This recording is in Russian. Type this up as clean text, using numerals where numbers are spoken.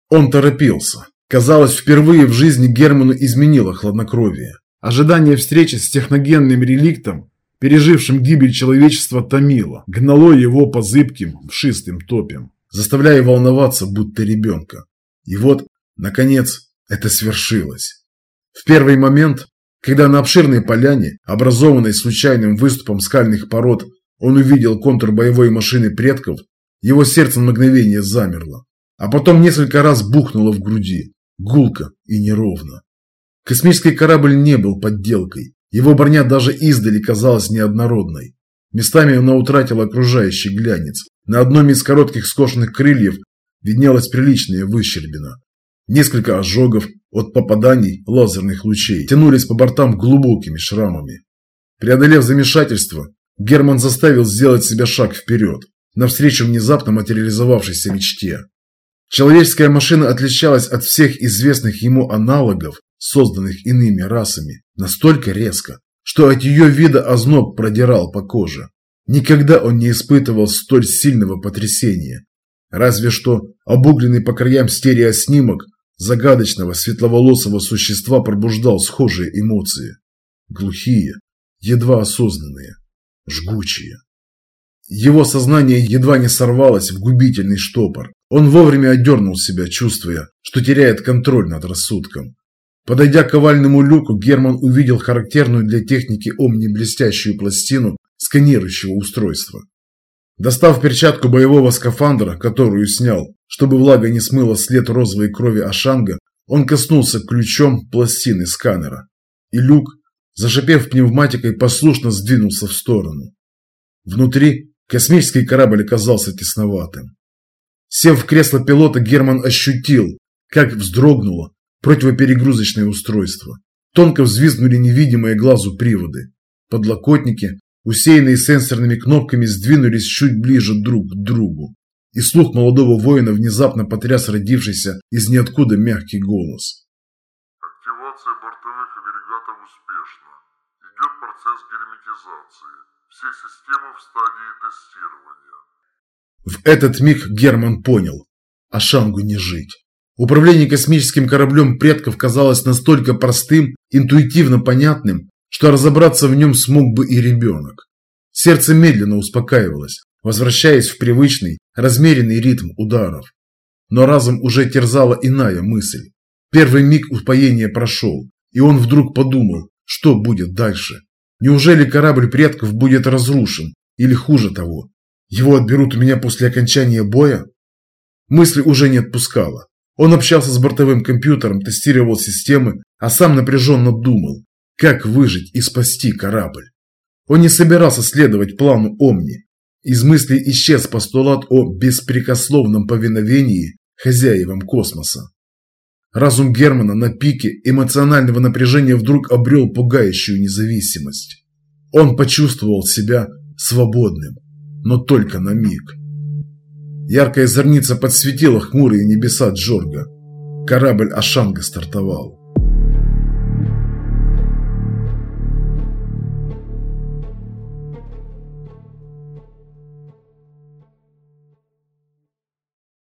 Он торопился. Казалось, впервые в жизни Герману изменило хладнокровие. Ожидание встречи с техногенным реликтом, пережившим гибель человечества, томило, гнало его по зыбким, вшистым топям, заставляя волноваться, будто ребенка. И вот, наконец, это свершилось. В первый момент, когда на обширной поляне, образованной случайным выступом скальных пород, он увидел контур боевой машины предков, его сердце на мгновение замерло, а потом несколько раз бухнуло в груди, гулко и неровно. Космический корабль не был подделкой, его броня даже издали казалась неоднородной. Местами она утратила окружающий глянец, на одном из коротких скошенных крыльев виднелась приличная выщербина. Несколько ожогов от попаданий лазерных лучей тянулись по бортам глубокими шрамами. Преодолев замешательство, Герман заставил сделать себе шаг вперед, навстречу внезапно материализовавшейся мечте. Человеческая машина отличалась от всех известных ему аналогов, созданных иными расами, настолько резко, что от ее вида озноб продирал по коже. Никогда он не испытывал столь сильного потрясения. Разве что обугленный по краям стереоснимок загадочного светловолосого существа пробуждал схожие эмоции. Глухие, едва осознанные, жгучие. Его сознание едва не сорвалось в губительный штопор. Он вовремя отдернул себя, чувствуя, что теряет контроль над рассудком. Подойдя к овальному люку, Герман увидел характерную для техники Омни блестящую пластину сканирующего устройства. Достав перчатку боевого скафандра, которую снял, чтобы влага не смыла след розовой крови Ашанга, он коснулся ключом пластины сканера. И люк, зашипев пневматикой, послушно сдвинулся в сторону. Внутри космический корабль оказался тесноватым. Сев в кресло пилота, Герман ощутил, как вздрогнуло противоперегрузочное устройство. Тонко взвизгнули невидимые глазу приводы. Подлокотники, усеянные сенсорными кнопками, сдвинулись чуть ближе друг к другу. И слух молодого воина внезапно потряс родившийся из ниоткуда мягкий голос. Активация бортовых агрегатов успешна. Идет процесс герметизации. Все системы в стадии тестирования. В этот миг Герман понял. Ашангу не жить. Управление космическим кораблем предков казалось настолько простым, интуитивно понятным, что разобраться в нем смог бы и ребенок. Сердце медленно успокаивалось, возвращаясь в привычный, размеренный ритм ударов. Но разум уже терзала иная мысль. Первый миг упоения прошел, и он вдруг подумал, что будет дальше. Неужели корабль предков будет разрушен? Или хуже того, его отберут у меня после окончания боя? Мысли уже не отпускала. Он общался с бортовым компьютером, тестировал системы, а сам напряженно думал, как выжить и спасти корабль. Он не собирался следовать плану Омни. Из мыслей исчез постулат о беспрекословном повиновении хозяевам космоса. Разум Германа на пике эмоционального напряжения вдруг обрел пугающую независимость. Он почувствовал себя свободным, но только на миг. Яркая зорница подсветила хмурые небеса Джорга. Корабль Ашанга стартовал.